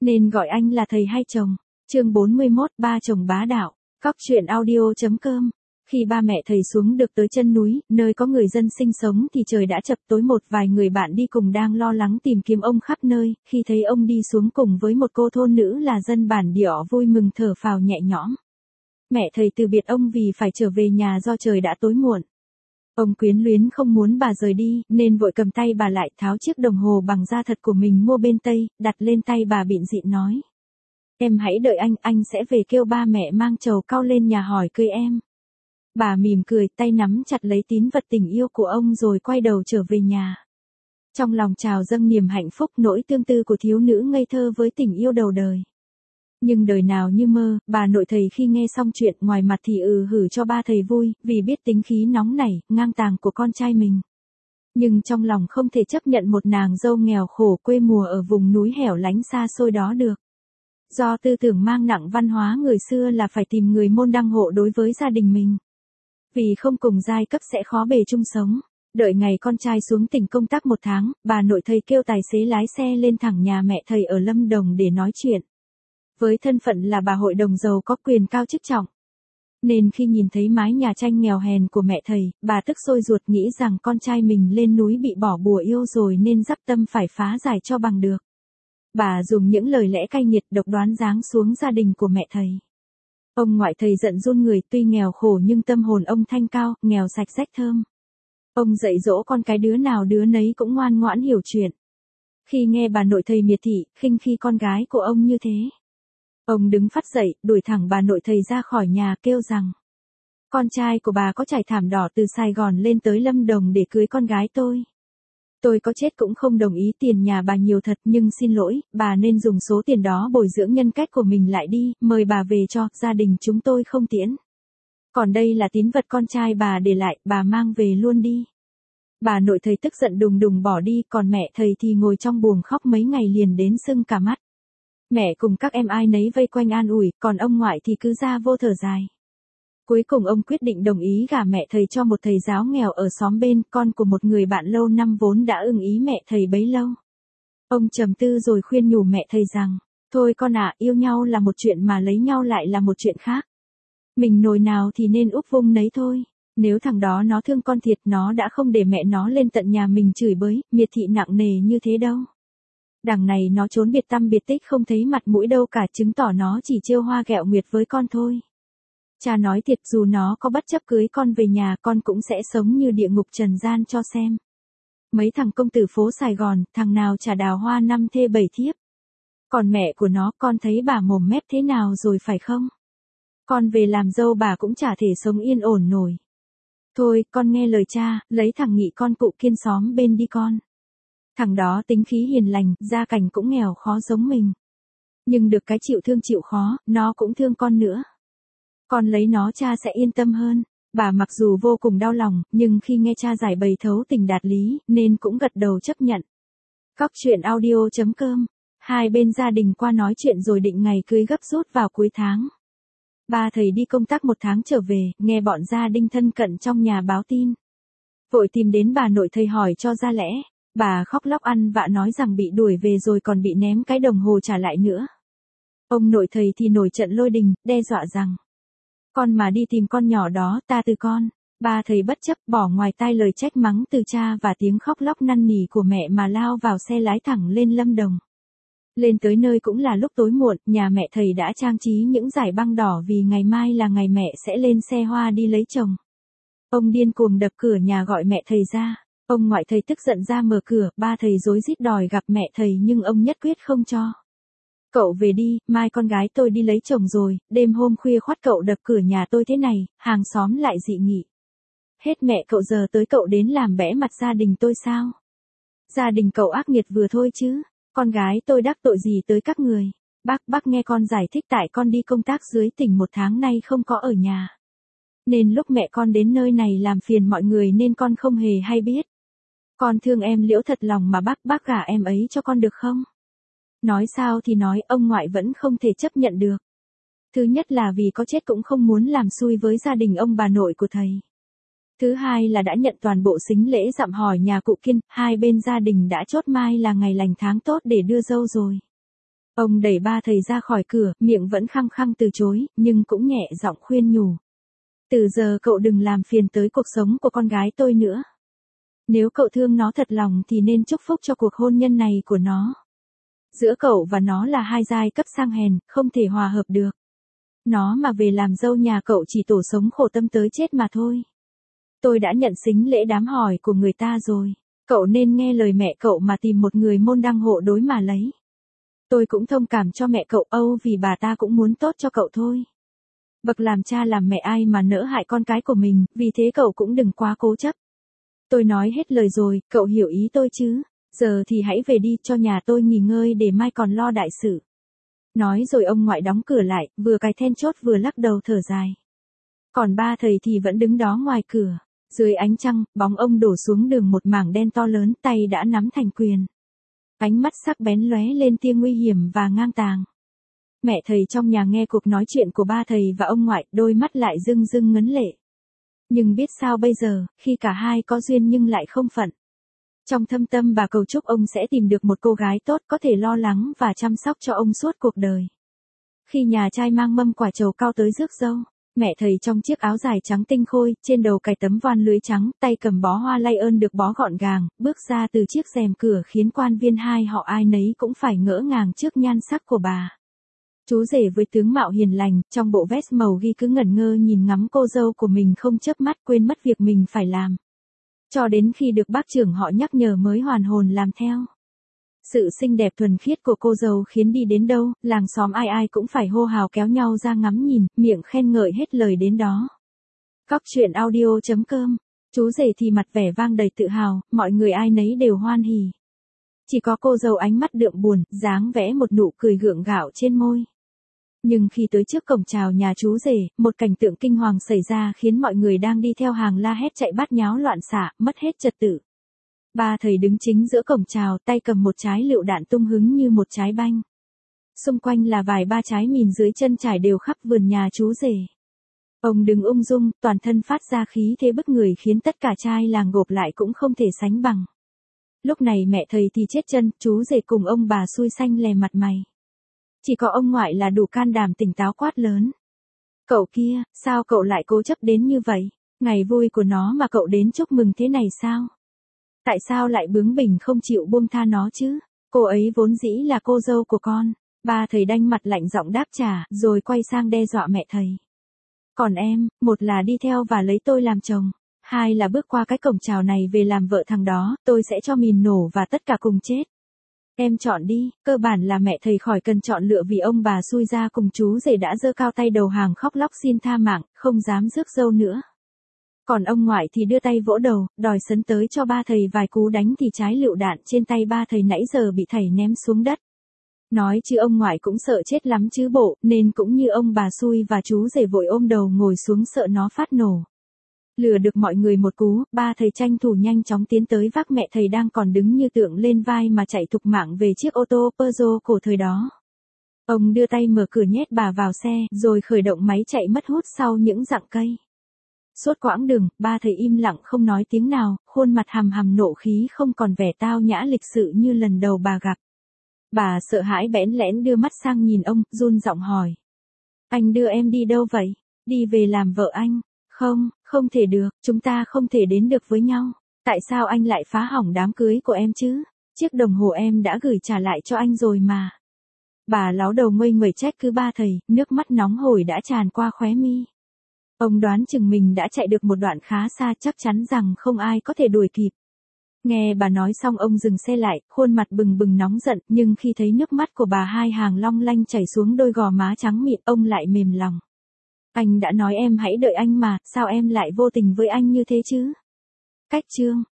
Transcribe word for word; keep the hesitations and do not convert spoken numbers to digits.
Nên gọi anh là thầy hay chồng. Chương bốn mươi mốt, ba chồng bá đạo. Cóc truyện audio.com. Khi ba mẹ thầy xuống được tới chân núi, nơi có người dân sinh sống thì trời đã chập tối, một vài người bạn đi cùng đang lo lắng tìm kiếm ông khắp nơi, khi thấy ông đi xuống cùng với một cô thôn nữ là dân bản địa vui mừng thở phào nhẹ nhõm. Mẹ thầy từ biệt ông vì phải trở về nhà do trời đã tối muộn. Ông quyến luyến không muốn bà rời đi, nên vội cầm tay bà lại, tháo chiếc đồng hồ bằng da thật của mình mua bên Tây, đặt lên tay bà bịn dịn nói. Em hãy đợi anh, anh sẽ về kêu ba mẹ mang trầu cau lên nhà hỏi cưới em. Bà mỉm cười, tay nắm chặt lấy tín vật tình yêu của ông rồi quay đầu trở về nhà. Trong lòng trào dâng niềm hạnh phúc, nỗi tương tư của thiếu nữ ngây thơ với tình yêu đầu đời. Nhưng đời nào như mơ, bà nội thầy khi nghe xong chuyện ngoài mặt thì ừ hử cho ba thầy vui, vì biết tính khí nóng nảy, ngang tàng của con trai mình. Nhưng trong lòng không thể chấp nhận một nàng dâu nghèo khổ quê mùa ở vùng núi hẻo lánh xa xôi đó được. Do tư tưởng mang nặng văn hóa người xưa là phải tìm người môn đăng hộ đối với gia đình mình. Vì không cùng giai cấp sẽ khó bề chung sống. Đợi ngày con trai xuống tỉnh công tác một tháng, bà nội thầy kêu tài xế lái xe lên thẳng nhà mẹ thầy ở Lâm Đồng để nói chuyện. Với thân phận là bà hội đồng giàu có quyền cao chức trọng, nên khi nhìn thấy mái nhà tranh nghèo hèn của mẹ thầy, bà tức sôi ruột nghĩ rằng con trai mình lên núi bị bỏ bùa yêu rồi nên dắp tâm phải phá giải cho bằng được. Bà dùng những lời lẽ cay nghiệt độc đoán giáng xuống gia đình của mẹ thầy. Ông ngoại thầy giận run người, tuy nghèo khổ nhưng tâm hồn ông thanh cao, nghèo sạch rách thơm. Ông dạy dỗ con cái đứa nào đứa nấy cũng ngoan ngoãn hiểu chuyện. Khi nghe bà nội thầy miệt thị, khinh khi con gái của ông như thế, ông đứng phắt dậy, đuổi thẳng bà nội thầy ra khỏi nhà, kêu rằng: Con trai của bà có trải thảm đỏ từ Sài Gòn lên tới Lâm Đồng để cưới con gái tôi. Tôi có chết cũng không đồng ý, tiền nhà bà nhiều thật nhưng xin lỗi, bà nên dùng số tiền đó bồi dưỡng nhân cách của mình lại đi, mời bà về cho, gia đình chúng tôi không tiễn. Còn đây là tín vật con trai bà để lại, bà mang về luôn đi. Bà nội thầy tức giận đùng đùng bỏ đi, còn mẹ thầy thì ngồi trong buồng khóc mấy ngày liền đến sưng cả mắt. Mẹ cùng các em ai nấy vây quanh an ủi, còn ông ngoại thì cứ ra vô thở dài. Cuối cùng ông quyết định đồng ý gả mẹ thầy cho một thầy giáo nghèo ở xóm bên, con của một người bạn lâu năm vốn đã ưng ý mẹ thầy bấy lâu. Ông trầm tư rồi khuyên nhủ mẹ thầy rằng, thôi con ạ, yêu nhau là một chuyện mà lấy nhau lại là một chuyện khác. Mình nồi nào thì nên úp vung nấy thôi. Nếu thằng đó nó thương con thiệt, nó đã không để mẹ nó lên tận nhà mình chửi bới, miệt thị nặng nề như thế đâu. Đằng này nó trốn biệt tăm biệt tích không thấy mặt mũi đâu cả, chứng tỏ nó chỉ trêu hoa ghẹo nguyệt với con thôi. Cha nói thiệt, dù nó có bất chấp cưới con về nhà, con cũng sẽ sống như địa ngục trần gian cho xem. Mấy thằng công tử phố Sài Gòn, thằng nào chả đào hoa năm thê bảy thiếp. Còn mẹ của nó, con thấy bà mồm mép thế nào rồi phải không? Con về làm dâu bà cũng chả thể sống yên ổn nổi. Thôi, con nghe lời cha, lấy thằng Nghị con cụ Kiên xóm bên đi con. Thằng đó tính khí hiền lành, gia cảnh cũng nghèo khó giống mình. Nhưng được cái chịu thương chịu khó, nó cũng thương con nữa. Con lấy nó cha sẽ yên tâm hơn. Bà mặc dù vô cùng đau lòng, nhưng khi nghe cha giải bày thấu tình đạt lý, nên cũng gật đầu chấp nhận. Cóc truyện audio.com. Hai bên gia đình qua nói chuyện rồi định ngày cưới gấp rút vào cuối tháng. Ba thầy đi công tác một tháng trở về, nghe bọn gia đình thân cận trong nhà báo tin. Vội tìm đến bà nội thầy hỏi cho ra lẽ. Bà khóc lóc ăn vạ nói rằng bị đuổi về rồi còn bị ném cái đồng hồ trả lại nữa. Ông nội thầy thì nổi trận lôi đình, đe dọa rằng: Con mà đi tìm con nhỏ đó, ta từ con. Ba thầy bất chấp, bỏ ngoài tai lời trách mắng từ cha và tiếng khóc lóc năn nỉ của mẹ mà lao vào xe lái thẳng lên Lâm Đồng. Lên tới nơi cũng là lúc tối muộn, nhà mẹ thầy đã trang trí những dải băng đỏ vì ngày mai là ngày mẹ sẽ lên xe hoa đi lấy chồng. Ông điên cuồng đập cửa nhà gọi mẹ thầy ra. Ông ngoại thầy tức giận ra mở cửa, ba thầy rối rít đòi gặp mẹ thầy nhưng ông nhất quyết không cho. Cậu về đi, mai con gái tôi đi lấy chồng rồi, đêm hôm khuya khoắt cậu đập cửa nhà tôi thế này, hàng xóm lại dị nghị. Hết mẹ cậu giờ tới cậu đến làm bẽ mặt gia đình tôi sao? Gia đình cậu ác nghiệt vừa thôi chứ, con gái tôi đắc tội gì tới các người? Bác bác nghe con giải thích, tại con đi công tác dưới tỉnh một tháng nay không có ở nhà. Nên lúc mẹ con đến nơi này làm phiền mọi người nên con không hề hay biết. Con thương em Liễu thật lòng mà bác bác gả em ấy cho con được không? Nói sao thì nói, ông ngoại vẫn không thể chấp nhận được. Thứ nhất là vì có chết cũng không muốn làm xui với gia đình ông bà nội của thầy. Thứ hai là đã nhận toàn bộ sính lễ dặm hỏi nhà cụ Kiên, hai bên gia đình đã chốt mai là ngày lành tháng tốt để đưa dâu rồi. Ông đẩy ba thầy ra khỏi cửa, miệng vẫn khăng khăng từ chối, nhưng cũng nhẹ giọng khuyên nhủ. Từ giờ cậu đừng làm phiền tới cuộc sống của con gái tôi nữa. Nếu cậu thương nó thật lòng thì nên chúc phúc cho cuộc hôn nhân này của nó. Giữa cậu và nó là hai giai cấp sang hèn, không thể hòa hợp được. Nó mà về làm dâu nhà cậu chỉ tổ sống khổ tâm tới chết mà thôi. Tôi đã nhận sính lễ đám hỏi của người ta rồi. Cậu nên nghe lời mẹ cậu mà tìm một người môn đăng hộ đối mà lấy. Tôi cũng thông cảm cho mẹ cậu Âu vì bà ta cũng muốn tốt cho cậu thôi. Bậc làm cha làm mẹ ai mà nỡ hại con cái của mình, vì thế cậu cũng đừng quá cố chấp. Tôi nói hết lời rồi, cậu hiểu ý tôi chứ? Giờ thì hãy về đi cho nhà tôi nghỉ ngơi để mai còn lo đại sự. Nói rồi ông ngoại đóng cửa lại, vừa cài then chốt vừa lắc đầu thở dài. Còn ba thầy thì vẫn đứng đó ngoài cửa. Dưới ánh trăng, bóng ông đổ xuống đường một mảng đen to lớn, tay đã nắm thành quyền. Ánh mắt sắc bén lóe lên tia nguy hiểm và ngang tàng. Mẹ thầy trong nhà nghe cuộc nói chuyện của ba thầy và ông ngoại, đôi mắt lại rưng rưng ngấn lệ. Nhưng biết sao bây giờ, khi cả hai có duyên nhưng lại không phận. Trong thâm tâm bà cầu chúc ông sẽ tìm được một cô gái tốt có thể lo lắng và chăm sóc cho ông suốt cuộc đời. Khi nhà trai mang mâm quả trầu cao tới rước dâu, mẹ thầy trong chiếc áo dài trắng tinh khôi, trên đầu cài tấm voan lưới trắng, tay cầm bó hoa lay ơn được bó gọn gàng, bước ra từ chiếc rèm cửa khiến quan viên hai họ ai nấy cũng phải ngỡ ngàng trước nhan sắc của bà. Chú rể với tướng mạo hiền lành, trong bộ vest màu ghi cứ ngẩn ngơ nhìn ngắm cô dâu của mình không chớp mắt, quên mất việc mình phải làm. Cho đến khi được bác trưởng họ nhắc nhở mới hoàn hồn làm theo. Sự xinh đẹp thuần khiết của cô dâu khiến đi đến đâu, làng xóm ai ai cũng phải hô hào kéo nhau ra ngắm nhìn, miệng khen ngợi hết lời đến đó. Cóc truyện audio chấm com. Chú rể thì mặt vẻ vang đầy tự hào, mọi người ai nấy đều hoan hỉ. Chỉ có cô dâu ánh mắt đượm buồn, dáng vẽ một nụ cười gượng gạo trên môi. Nhưng khi tới trước cổng chào nhà chú rể, một cảnh tượng kinh hoàng xảy ra khiến mọi người đang đi theo hàng la hét chạy bát nháo loạn xạ, mất hết trật tự. Ba thầy đứng chính giữa cổng chào, tay cầm một trái lựu đạn tung hứng như một trái banh. Xung quanh là vài ba trái mìn dưới chân trải đều khắp vườn nhà chú rể. Ông đứng ung dung, toàn thân phát ra khí thế bức người khiến tất cả trai làng gộp lại cũng không thể sánh bằng. Lúc này mẹ thầy thì chết chân, chú rể cùng ông bà xui xanh lè mặt mày. Chỉ có ông ngoại là đủ can đảm tỉnh táo quát lớn. Cậu kia, sao cậu lại cố chấp đến như vậy? Ngày vui của nó mà cậu đến chúc mừng thế này sao? Tại sao lại bướng bỉnh không chịu buông tha nó chứ? Cô ấy vốn dĩ là cô dâu của con. Ba thầy đanh mặt lạnh giọng đáp trả, rồi quay sang đe dọa mẹ thầy. Còn em, một là đi theo và lấy tôi làm chồng. Hai là bước qua cái cổng chào này về làm vợ thằng đó, tôi sẽ cho mìn nổ và tất cả cùng chết. Em chọn đi, cơ bản là mẹ thầy khỏi cần chọn lựa vì ông bà xui ra cùng chú rể đã giơ cao tay đầu hàng khóc lóc xin tha mạng, không dám rước dâu nữa. Còn ông ngoại thì đưa tay vỗ đầu, đòi sấn tới cho ba thầy vài cú đánh thì trái lựu đạn trên tay ba thầy nãy giờ bị thầy ném xuống đất. Nói chứ ông ngoại cũng sợ chết lắm chứ bộ, nên cũng như ông bà xui và chú rể vội ôm đầu ngồi xuống sợ nó phát nổ. Lừa được mọi người một cú, ba thầy tranh thủ nhanh chóng tiến tới vác mẹ thầy đang còn đứng như tượng lên vai mà chạy thục mạng về chiếc ô tô Peugeot cổ thời đó. Ông đưa tay mở cửa nhét bà vào xe, rồi khởi động máy chạy mất hút sau những dặm cây. Suốt quãng đường, ba thầy im lặng không nói tiếng nào, khuôn mặt hằm hằm nộ khí không còn vẻ tao nhã lịch sự như lần đầu bà gặp. Bà sợ hãi bẽn lẽn đưa mắt sang nhìn ông, run giọng hỏi. Anh đưa em đi đâu vậy? Đi về làm vợ anh. Không, không thể được, chúng ta không thể đến được với nhau. Tại sao anh lại phá hỏng đám cưới của em chứ? Chiếc đồng hồ em đã gửi trả lại cho anh rồi mà. Bà láo đầu nguây nguẩy trách cứ ba thầy, nước mắt nóng hổi đã tràn qua khóe mi. Ông đoán chừng mình đã chạy được một đoạn khá xa, chắc chắn rằng không ai có thể đuổi kịp. Nghe bà nói xong ông dừng xe lại, khuôn mặt bừng bừng nóng giận, nhưng khi thấy nước mắt của bà hai hàng long lanh chảy xuống đôi gò má trắng mịn, ông lại mềm lòng. Anh đã nói em hãy đợi anh mà, sao em lại vô tình với anh như thế chứ? Cách chương